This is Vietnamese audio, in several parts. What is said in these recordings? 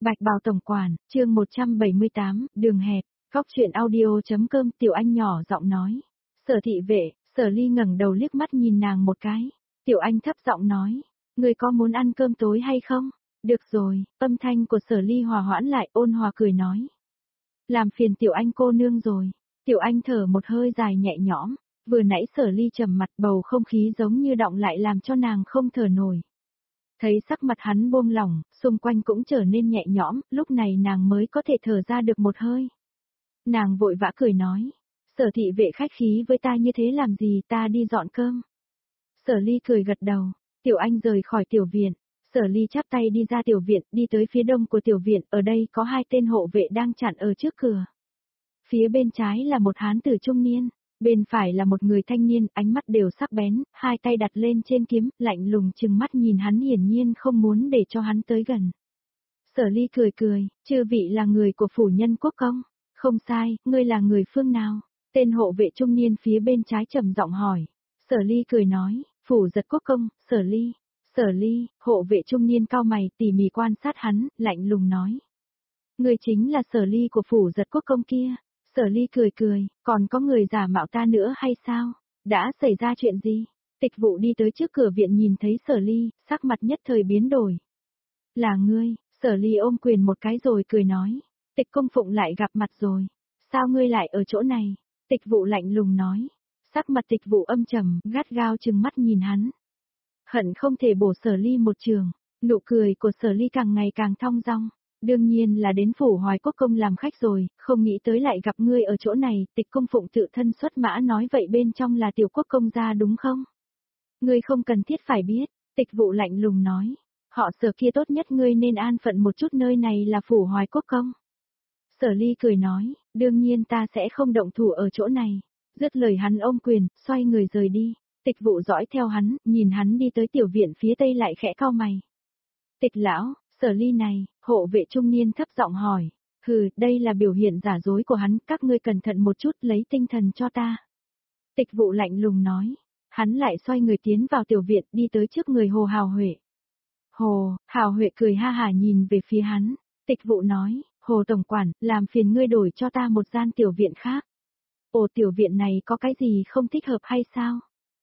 Bạch Bào tổng quản, chương 178, đường hẹp, góc truyện audio.com. Tiểu Anh nhỏ giọng nói. Sở thị vệ, Sở Ly ngẩng đầu liếc mắt nhìn nàng một cái. Tiểu Anh thấp giọng nói, người có muốn ăn cơm tối hay không? Được rồi, âm thanh của Sở Ly hòa hoãn lại, ôn hòa cười nói. Làm phiền Tiểu Anh cô nương rồi. Tiểu Anh thở một hơi dài nhẹ nhõm, vừa nãy Sở Ly trầm mặt, bầu không khí giống như động lại làm cho nàng không thở nổi. Thấy sắc mặt hắn buông lỏng, xung quanh cũng trở nên nhẹ nhõm, lúc này nàng mới có thể thở ra được một hơi. Nàng vội vã cười nói, Sở thị vệ khách khí với ta như thế làm gì, ta đi dọn cơm. Sở Ly cười gật đầu, Tiểu Anh rời khỏi tiểu viện, Sở Ly chắp tay đi ra tiểu viện, đi tới phía đông của tiểu viện, ở đây có hai tên hộ vệ đang chặn ở trước cửa. Phía bên trái là một hán tử trung niên, bên phải là một người thanh niên, ánh mắt đều sắc bén, hai tay đặt lên trên kiếm, lạnh lùng trừng mắt nhìn hắn, hiển nhiên không muốn để cho hắn tới gần. Sở Ly cười cười, chư vị là người của phủ Nhân Quốc công? Không sai, ngươi là người phương nào? Tên hộ vệ trung niên phía bên trái trầm giọng hỏi. Sở Ly cười nói, phủ Giật Quốc công, Sở Ly. Sở Ly, hộ vệ trung niên cau mày tỉ mỉ quan sát hắn, lạnh lùng nói. Ngươi chính là Sở Ly của phủ Giật Quốc công kia. Sở Ly cười cười, còn có người giả mạo ta nữa hay sao? Đã xảy ra chuyện gì? Tịch Vụ đi tới trước cửa viện nhìn thấy Sở Ly, sắc mặt nhất thời biến đổi. Là ngươi, Sở Ly ôm quyền một cái rồi cười nói. Tịch công phụng lại gặp mặt rồi. Sao ngươi lại ở chỗ này? Tịch Vụ lạnh lùng nói. Sắc mặt Tịch Vụ âm trầm, gắt gao trừng mắt nhìn hắn. Hận không thể bổ Sở Ly một trường, nụ cười của Sở Ly càng ngày càng thong dong. Đương nhiên là đến phủ Hoài Quốc công làm khách rồi, không nghĩ tới lại gặp ngươi ở chỗ này, Tịch công phụng tự thân xuất mã nói vậy bên trong là Tiểu Quốc công gia đúng không? Ngươi không cần thiết phải biết, Tịch Vụ lạnh lùng nói. Họ Sở kia tốt nhất ngươi nên an phận một chút, nơi này là phủ Hoài Quốc công. Sở Ly cười nói, đương nhiên ta sẽ không động thủ ở chỗ này. Dứt lời hắn ôm quyền, xoay người rời đi. Tịch Vụ dõi theo hắn, nhìn hắn đi tới tiểu viện phía tây lại khẽ cau mày. Tịch lão, Sở Ly này, hộ vệ trung niên thấp giọng hỏi. Hừ, đây là biểu hiện giả dối của hắn, các ngươi cẩn thận một chút, lấy tinh thần cho ta. Tịch Vụ lạnh lùng nói. Hắn lại xoay người tiến vào tiểu viện, đi tới trước người Hồ Hào Huệ. Hồ, Hào Huệ cười ha hả nhìn về phía hắn. Tịch Vụ nói, Hồ tổng quản, làm phiền ngươi đổi cho ta một gian tiểu viện khác. Ồ, tiểu viện này có cái gì không thích hợp hay sao?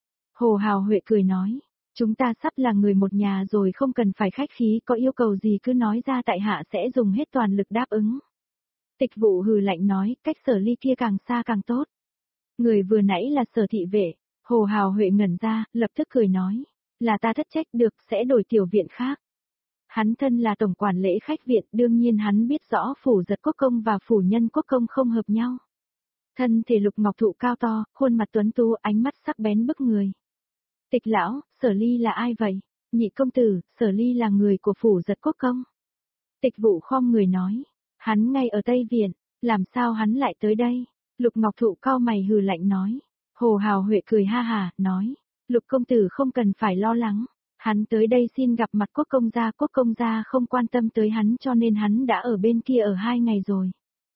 Hồ Hào Huệ cười nói. Chúng ta sắp là người một nhà rồi, không cần phải khách khí, có yêu cầu gì cứ nói ra, tại hạ sẽ dùng hết toàn lực đáp ứng. Tịch Vụ hừ lạnh nói, cách Sở Ly kia càng xa càng tốt. Người vừa nãy là Sở thị vệ. Hồ Hào Huệ ngẩn ra, lập tức cười nói. Là ta thất trách, được, sẽ đổi tiểu viện khác. Hắn thân là tổng quản lễ khách viện, đương nhiên hắn biết rõ phủ Giật Quốc công và phủ Nhân Quốc công không hợp nhau. Thân thể Lục Ngọc Thụ cao to, khuôn mặt tuấn tú, ánh mắt sắc bén bức người. Tịch lão, Sở Ly là ai vậy? Nhị công tử, Sở Ly là người của phủ Giật Quốc công. Tịch Vụ khom người nói, hắn ngay ở Tây Viện, làm sao hắn lại tới đây? Lục Ngọc Thụ cau mày hừ lạnh nói. Hồ Hào Huệ cười ha hả, nói, Lục công tử không cần phải lo lắng, hắn tới đây xin gặp mặt quốc công gia không quan tâm tới hắn cho nên hắn đã ở bên kia ở 2 ngày rồi.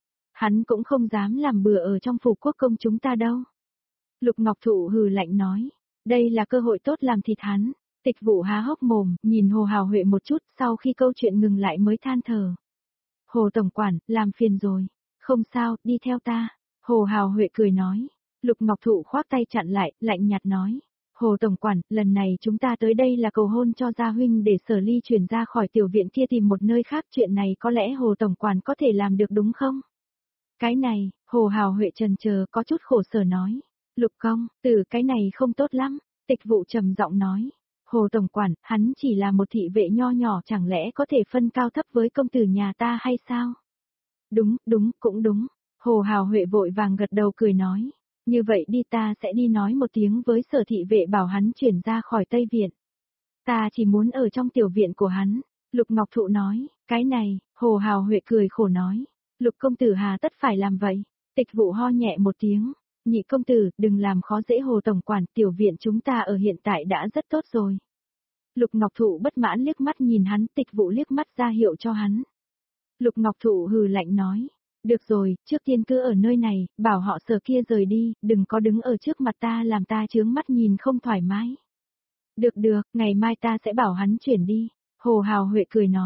Hắn cũng không dám làm bừa ở trong phủ quốc công chúng ta đâu. Lục Ngọc Thụ hừ lạnh nói. Đây là cơ hội tốt làm thịt hắn. Tịch Vụ há hốc mồm, nhìn Hồ Hào Huệ một chút, sau khi câu chuyện ngừng lại mới than thở. Hồ tổng quản, làm phiền rồi. Không sao, đi theo ta. Hồ Hào Huệ cười nói. Lục Ngọc Thụ khoác tay chặn lại, lạnh nhạt nói. Hồ tổng quản, lần này chúng ta tới đây là cầu hôn cho gia huynh để Sở Ly chuyển ra khỏi tiểu viện kia tìm một nơi khác, chuyện này có lẽ Hồ tổng quản có thể làm được đúng không? Cái này, Hồ Hào Huệ trần chờ có chút khổ sở nói. Lục công, từ cái này không tốt lắm. Tịch Vụ trầm giọng nói. Hồ tổng quản, hắn chỉ là một thị vệ nho nhỏ, chẳng lẽ có thể phân cao thấp với công tử nhà ta hay sao? Đúng, cũng đúng. Hồ Hào Huệ vội vàng gật đầu cười nói. Như vậy đi, ta sẽ đi nói một tiếng với Sở thị vệ bảo hắn chuyển ra khỏi Tây Viện. Ta chỉ muốn ở trong tiểu viện của hắn. Lục Ngọc Thụ nói. Cái này, Hồ Hào Huệ cười khổ nói. Lục công tử hà tất phải làm vậy? Tịch Vụ ho nhẹ một tiếng. Nhị công tử, đừng làm khó dễ Hồ tổng quản, tiểu viện chúng ta ở hiện tại đã rất tốt rồi. Lục Ngọc Thụ bất mãn liếc mắt nhìn hắn, Tịch Vụ liếc mắt ra hiệu cho hắn. Lục Ngọc Thụ hừ lạnh nói. Được rồi, trước tiên cứ ở nơi này, bảo họ Sở kia rời đi, đừng có đứng ở trước mặt ta làm ta chướng mắt nhìn không thoải mái. Được, ngày mai ta sẽ bảo hắn chuyển đi. Hồ Hào Huệ cười nói.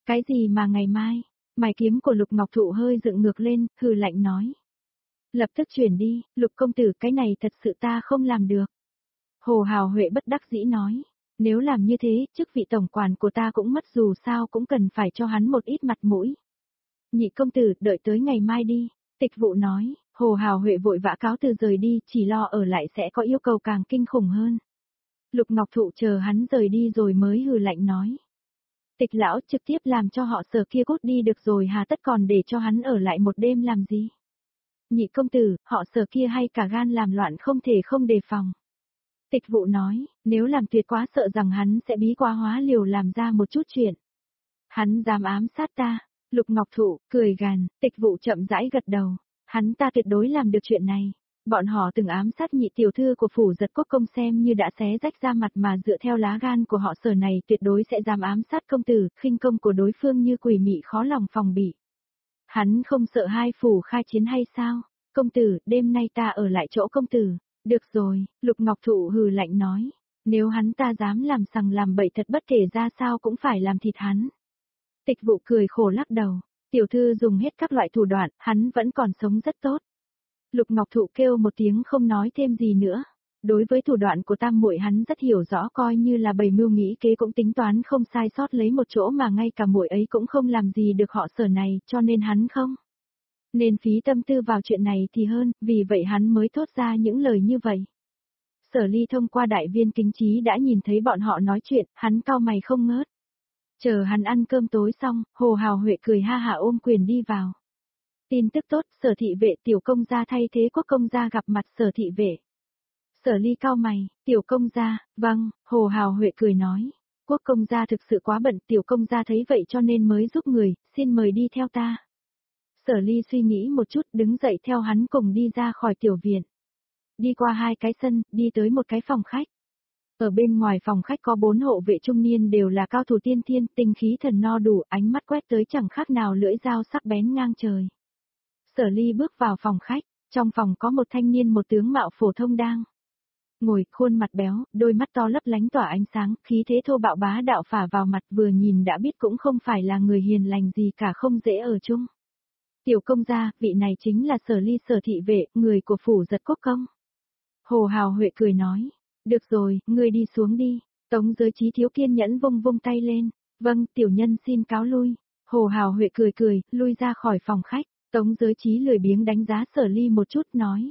Cái gì mà ngày mai? Mày kiếm của Lục Ngọc Thụ hơi dựng ngược lên, hừ lạnh nói. Lập tức chuyển đi, Lục công tử, cái này thật sự ta không làm được. Hồ Hào Huệ bất đắc dĩ nói. Nếu làm như thế, chức vị tổng quản của ta cũng mất, dù sao cũng cần phải cho hắn một ít mặt mũi. Nhị công tử, đợi tới ngày mai đi. Tịch Vụ nói. Hồ Hào Huệ vội vã cáo từ rời đi, chỉ lo ở lại sẽ có yêu cầu càng kinh khủng hơn. Lục Ngọc Thụ chờ hắn rời đi rồi mới hừ lạnh nói. Tịch lão, trực tiếp làm cho họ Sở kia cút đi được rồi, hà tất còn để cho hắn ở lại một đêm làm gì? Nhị công tử, họ Sở kia hay cả gan làm loạn không thể không đề phòng. Tịch Vụ nói, nếu làm tuyệt quá sợ rằng hắn sẽ bí quá hóa liều làm ra một chút chuyện. Hắn dám ám sát ta. Lục Ngọc Thụ cười gằn. Tịch Vụ chậm rãi gật đầu. Hắn ta tuyệt đối làm được chuyện này. Bọn họ từng ám sát nhị tiểu thư của phủ Giật Quốc công, xem như đã xé rách ra mặt, mà dựa theo lá gan của họ Sở này tuyệt đối sẽ dám ám sát công tử, khinh công của đối phương như quỷ mị khó lòng phòng bị. Hắn không sợ hai phủ khai chiến hay sao? Công tử, đêm nay ta ở lại chỗ công tử. Được rồi, Lục Ngọc Thụ hừ lạnh nói. Nếu hắn ta dám làm sằng làm bậy, thật bất kể ra sao cũng phải làm thịt hắn. Tịch Vụ cười khổ lắc đầu. Tiểu thư dùng hết các loại thủ đoạn, hắn vẫn còn sống rất tốt. Lục Ngọc Thụ kêu một tiếng không nói thêm gì nữa. Đối với thủ đoạn của tam muội hắn rất hiểu rõ, coi như là bày mưu nghĩ kế cũng tính toán không sai sót lấy một chỗ, mà ngay cả muội ấy cũng không làm gì được họ Sở này, cho nên hắn không nên phí tâm tư vào chuyện này thì hơn, vì vậy hắn mới thốt ra những lời như vậy. Sở Ly thông qua đại viên kính trí đã nhìn thấy bọn họ nói chuyện, hắn cau mày không ngớt. Chờ hắn ăn cơm tối xong, Hồ Hào Huệ cười ha hả ôm quyền đi vào. Tin tức tốt, Sở thị vệ tiểu công gia thay thế Quốc công gia gặp mặt Sở thị vệ. Sở Ly cau mày, tiểu công gia, vâng, Hồ Hào Huệ cười nói. Quốc công gia thực sự quá bận, tiểu công gia thấy vậy cho nên mới giúp người, xin mời đi theo ta. Sở Ly suy nghĩ một chút, đứng dậy theo hắn cùng đi ra khỏi tiểu viện. Đi qua hai cái sân, đi tới một cái phòng khách. Ở bên ngoài phòng khách có 4 hộ vệ trung niên, đều là cao thủ tiên thiên, tinh khí thần no đủ, ánh mắt quét tới chẳng khác nào lưỡi dao sắc bén ngang trời. Sở Ly bước vào phòng khách, trong phòng có một thanh niên một tướng mạo phổ thông đang ngồi, khuôn mặt béo, đôi mắt to lấp lánh tỏa ánh sáng, khí thế thô bạo bá đạo phả vào mặt, vừa nhìn đã biết cũng không phải là người hiền lành gì cả, không dễ ở chung. Tiểu công gia, vị này chính là Sở Ly Sở thị vệ, người của phủ Giật Quốc công. Hồ Hào Huệ cười nói, được rồi, ngươi đi xuống đi. Tống Giới Chí thiếu kiên nhẫn vung vung tay lên, vâng, tiểu nhân xin cáo lui. Hồ Hào Huệ cười cười, lui ra khỏi phòng khách. Tống Giới Chí lười biếng đánh giá Sở Ly một chút, nói.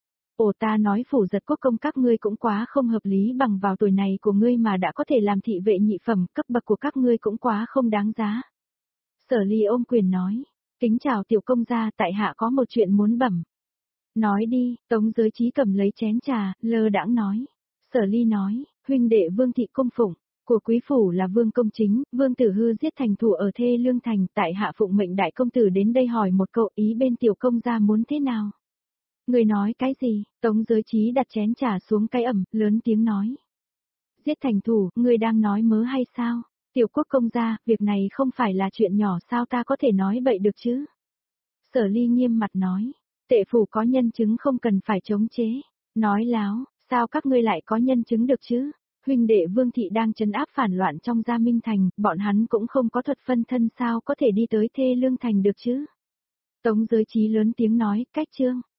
Ồ, ta nói phủ Giật Quốc công các ngươi cũng quá không hợp lý, bằng vào tuổi này của ngươi mà đã có thể làm thị vệ nhị phẩm, cấp bậc của các ngươi cũng quá không đáng giá. Sở Ly ôm quyền nói, kính chào tiểu công gia, tại hạ có một chuyện muốn bẩm. Nói đi, Tống Giới Chí cầm lấy chén trà, lơ đãng nói. Sở Ly nói, huynh đệ Vương thị cung phụng của quý phủ là Vương công chính, Vương Tử Hư giết thành thủ ở Thê Lương thành, tại hạ phụng mệnh đại công tử đến đây hỏi một câu, ý bên tiểu công gia muốn thế nào? Người nói cái gì? Tống Giới Chí đặt chén trà xuống cái ẩm, lớn tiếng nói. Giết thành thủ, ngươi đang nói mớ hay sao? Tiểu quốc công gia, việc này không phải là chuyện nhỏ, sao ta có thể nói bậy được chứ? Sở Ly nghiêm mặt nói. Tệ phủ có nhân chứng, không cần phải chống chế. Nói láo, sao các ngươi lại có nhân chứng được chứ? Huynh đệ Vương thị đang trấn áp phản loạn trong Gia Minh thành, bọn hắn cũng không có thuật phân thân, sao có thể đi tới Thê Lương thành được chứ? Tống Giới Chí lớn tiếng nói, cách chương.